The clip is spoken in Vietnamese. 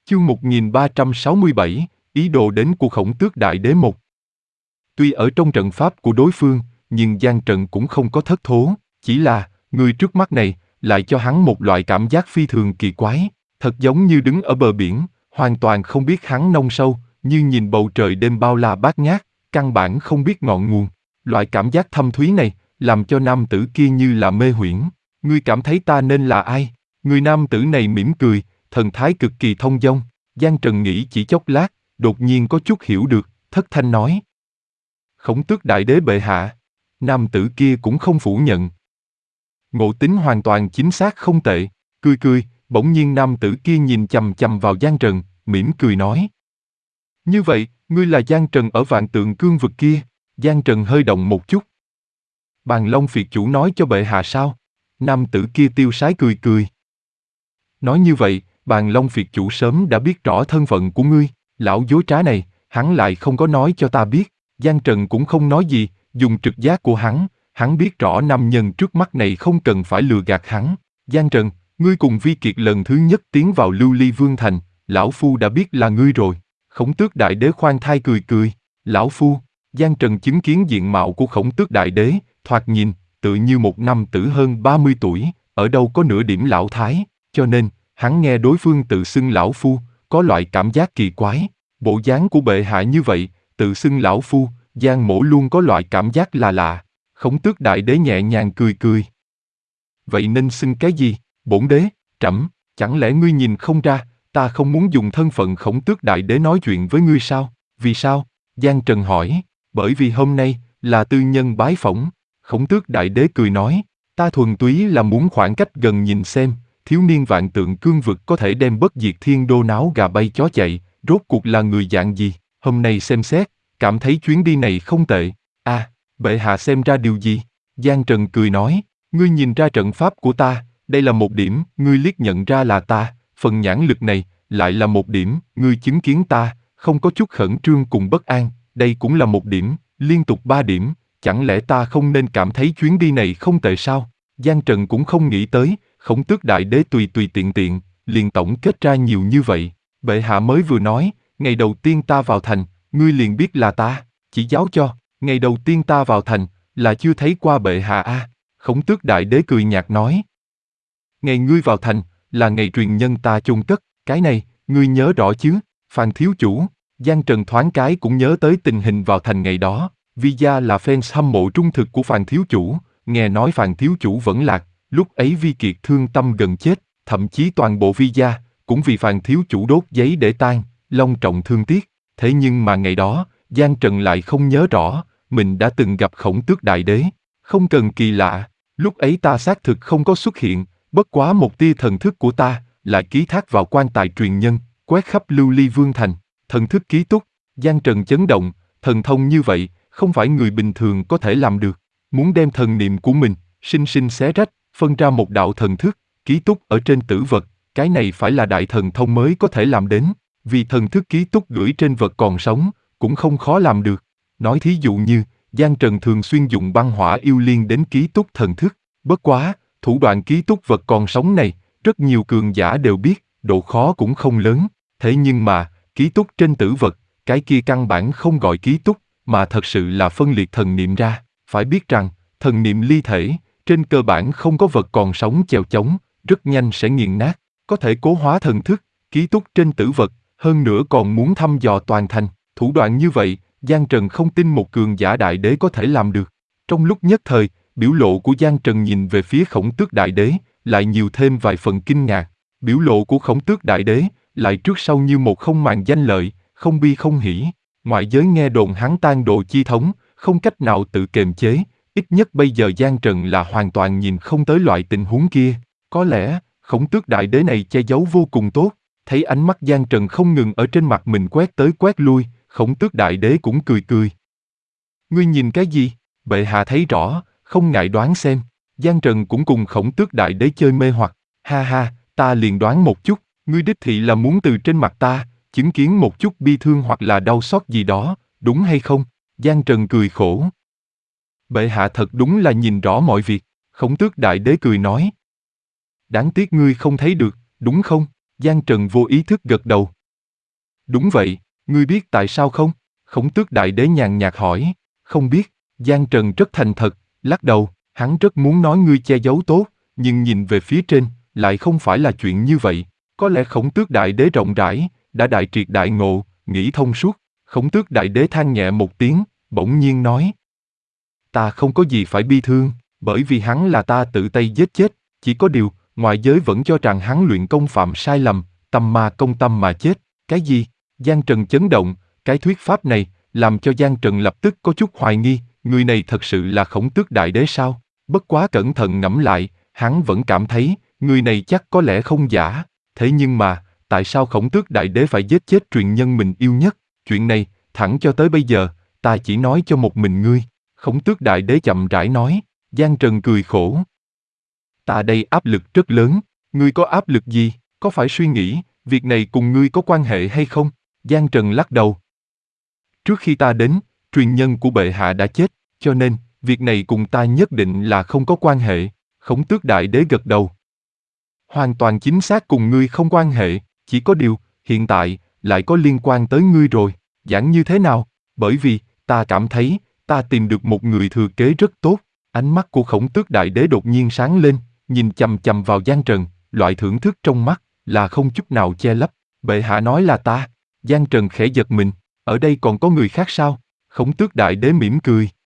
Chương 1367, ý đồ đến của Khổng Tước Đại Đế 1. Tuy ở trong trận pháp của đối phương, nhưng Giang Trần cũng không có thất thố, chỉ là, người trước mắt này, lại cho hắn một loại cảm giác phi thường kỳ quái, thật giống như đứng ở bờ biển, hoàn toàn không biết hắn nông sâu, như nhìn bầu trời đêm bao la bát ngát, căn bản không biết ngọn nguồn. Loại cảm giác thâm thúy này, làm cho nam tử kia như là mê huyễn. Ngươi cảm thấy ta nên là ai? Người nam tử này mỉm cười, thần thái cực kỳ thông dong. Giang Trần nghĩ chỉ chốc lát, đột nhiên có chút hiểu được, thất thanh nói. Khổng Tước Đại Đế bệ hạ. Nam tử kia cũng không phủ nhận. Ngộ tính hoàn toàn chính xác không tệ, cười, bỗng nhiên nam tử kia nhìn chằm chằm vào Giang Trần, mỉm cười nói. Như vậy, ngươi là Giang Trần ở Vạn Tượng Cương vực kia. Giang Trần hơi động một chút. Bàn Long Phiệt chủ nói cho bệ hạ sao? Nam tử kia tiêu sái cười. Nói như vậy, Bàn Long Phiệt chủ sớm đã biết rõ thân phận của ngươi, lão dối trá này, hắn lại không có nói cho ta biết. Giang Trần cũng không nói gì, dùng trực giác của hắn biết rõ nam nhân trước mắt này không cần phải lừa gạt hắn. Giang Trần, ngươi cùng Vi Kiệt lần thứ nhất tiến vào Lưu Ly Vương Thành, lão phu đã biết là ngươi rồi. Khổng Tước Đại Đế khoan thai cười. Lão phu. Giang Trần chứng kiến diện mạo của Khổng Tước Đại Đế, thoạt nhìn, tự như một nam tử hơn 30 tuổi, ở đâu có nửa điểm lão thái, cho nên, hắn nghe đối phương tự xưng lão phu, có loại cảm giác kỳ quái. Bộ dáng của bệ hạ như vậy, tự xưng lão phu, Giang Mỗ luôn có loại cảm giác là lạ. Khổng Tước Đại Đế nhẹ nhàng cười. Vậy nên xưng cái gì? Bổn đế, trẫm, chẳng lẽ ngươi nhìn không ra, ta không muốn dùng thân phận Khổng Tước Đại Đế nói chuyện với ngươi sao? Vì sao? Giang Trần hỏi. Bởi vì hôm nay, là tư nhân bái phỏng. Khổng Tước Đại Đế cười nói, ta thuần túy là muốn khoảng cách gần nhìn xem, thiếu niên Vạn Tượng Cương vực có thể đem bất diệt thiên đô náo gà bay chó chạy, rốt cuộc là người dạng gì? Hôm nay xem xét, cảm thấy chuyến đi này không tệ. Bệ hạ xem ra điều gì? Giang Trần cười nói, ngươi nhìn ra trận pháp của ta, đây là một điểm, ngươi liếc nhận ra là ta, phần nhãn lực này, lại là một điểm, ngươi chứng kiến ta, không có chút khẩn trương cùng bất an, đây cũng là một điểm, liên tục 3 điểm, chẳng lẽ ta không nên cảm thấy chuyến đi này không tệ sao? Giang Trần cũng không nghĩ tới, Khổng Tước Đại Đế tùy tiện, liền tổng kết ra nhiều như vậy. Bệ hạ mới vừa nói, ngày đầu tiên ta vào thành, ngươi liền biết là ta, chỉ giáo cho, ngày đầu tiên ta vào thành, là chưa thấy qua bệ hạ Khổng Tước Đại Đế cười nhạt nói. Ngày ngươi vào thành, là ngày truyền nhân ta chôn cất, cái này, ngươi nhớ rõ chứ? Phan thiếu chủ. Giang Trần thoáng cái cũng nhớ tới tình hình vào thành ngày đó. Vi gia là fans hâm mộ trung thực của Phan thiếu chủ, nghe nói Phan thiếu chủ vẫn lạc, lúc ấy Vi Kiệt thương tâm gần chết, thậm chí toàn bộ Vi gia cũng vì Phan thiếu chủ đốt giấy để tang, long trọng thương tiếc. Thế nhưng mà ngày đó, Giang Trần lại không nhớ rõ, mình đã từng gặp Khổng Tước Đại Đế. Không cần kỳ lạ, lúc ấy ta xác thực không có xuất hiện, bất quá một tia thần thức của ta, lại ký thác vào quan tài truyền nhân, quét khắp Lưu Ly Vương Thành. Thần thức ký túc, Giang Trần chấn động, thần thông như vậy, không phải người bình thường có thể làm được. Muốn đem thần niệm của mình, sinh xé rách, phân ra một đạo thần thức, ký túc ở trên tử vật, cái này phải là đại thần thông mới có thể làm đến, vì thần thức ký túc gửi trên vật còn sống, cũng không khó làm được. Nói thí dụ như, Giang Trần thường xuyên dùng băng hỏa yêu liên đến ký túc thần thức, bất quá, thủ đoạn ký túc vật còn sống này, rất nhiều cường giả đều biết, độ khó cũng không lớn, thế nhưng mà, ký túc trên tử vật, cái kia căn bản không gọi ký túc, mà thật sự là phân liệt thần niệm ra. Phải biết rằng, thần niệm ly thể, trên cơ bản không có vật còn sống chèo chống, rất nhanh sẽ nghiền nát, có thể cố hóa thần thức, ký túc trên tử vật, hơn nữa còn muốn thăm dò toàn thành. Thủ đoạn như vậy, Giang Trần không tin một cường giả đại đế có thể làm được. Trong lúc nhất thời, biểu lộ của Giang Trần nhìn về phía Khổng Tước Đại Đế, lại nhiều thêm vài phần kinh ngạc. Biểu lộ của Khổng Tước Đại Đế, lại trước sau như một không màng danh lợi, không bi không hỉ. Ngoại giới nghe đồn hắn tan độ chi thống, không cách nào tự kiềm chế, ít nhất bây giờ Giang Trần là hoàn toàn nhìn không tới loại tình huống kia. Có lẽ, Khổng Tước Đại Đế này che giấu vô cùng tốt, thấy ánh mắt Giang Trần không ngừng ở trên mặt mình quét tới quét lui, Khổng Tước Đại Đế cũng cười. Ngươi nhìn cái gì? Bệ hạ thấy rõ, không ngại đoán xem. Giang Trần cũng cùng Khổng Tước Đại Đế chơi mê hoặc. Ha, ta liền đoán một chút, ngươi đích thị là muốn từ trên mặt ta, chứng kiến một chút bi thương hoặc là đau xót gì đó, đúng hay không? Giang Trần cười khổ. Bệ hạ thật đúng là nhìn rõ mọi việc, Khổng Tước Đại Đế cười nói. Đáng tiếc ngươi không thấy được, đúng không? Giang Trần vô ý thức gật đầu, Đúng vậy, ngươi biết tại sao không? Khổng Tước Đại Đế nhàn nhạt hỏi. Không biết, Giang Trần rất thành thật, lắc đầu, hắn rất muốn nói ngươi che giấu tốt, nhưng nhìn về phía trên, lại không phải là chuyện như vậy. Có lẽ Khổng Tước Đại Đế rộng rãi, đã đại triệt đại ngộ, nghĩ thông suốt. Khổng Tước Đại Đế than nhẹ một tiếng, bỗng nhiên nói. Ta không có gì phải bi thương, bởi vì hắn là ta tự tay giết chết, chỉ có điều, ngoại giới vẫn cho rằng hắn luyện công phạm sai lầm, tâm ma công tâm mà chết. Cái gì? Giang Trần chấn động, cái thuyết pháp này, làm cho Giang Trần lập tức có chút hoài nghi, người này thật sự là Khổng Tước Đại Đế sao? Bất quá cẩn thận ngẫm lại, hắn vẫn cảm thấy, người này chắc có lẽ không giả. Thế nhưng mà, tại sao Khổng Tước Đại Đế phải giết chết truyền nhân mình yêu nhất? Chuyện này, thẳng cho tới bây giờ, ta chỉ nói cho một mình ngươi. Khổng Tước Đại Đế chậm rãi nói. Giang Trần cười khổ. Ta đây áp lực rất lớn, ngươi có áp lực gì, có phải suy nghĩ, việc này cùng ngươi có quan hệ hay không? Giang Trần lắc đầu. Trước khi ta đến, truyền nhân của bệ hạ đã chết, cho nên, việc này cùng ta nhất định là không có quan hệ. Khổng Tước Đại Đế gật đầu. Hoàn toàn chính xác cùng ngươi không quan hệ, chỉ có điều, hiện tại, lại có liên quan tới ngươi rồi. Giảng như thế nào? Bởi vì, ta cảm thấy, ta tìm được một người thừa kế rất tốt. Ánh mắt của Khổng Tước Đại Đế đột nhiên sáng lên, nhìn chằm chằm vào Giang Trần, loại thưởng thức trong mắt, là không chút nào che lấp. Bệ hạ nói là ta. Giang Trần khẽ giật mình, ở đây còn có người khác sao? Khổng Tước Đại Đế mỉm cười.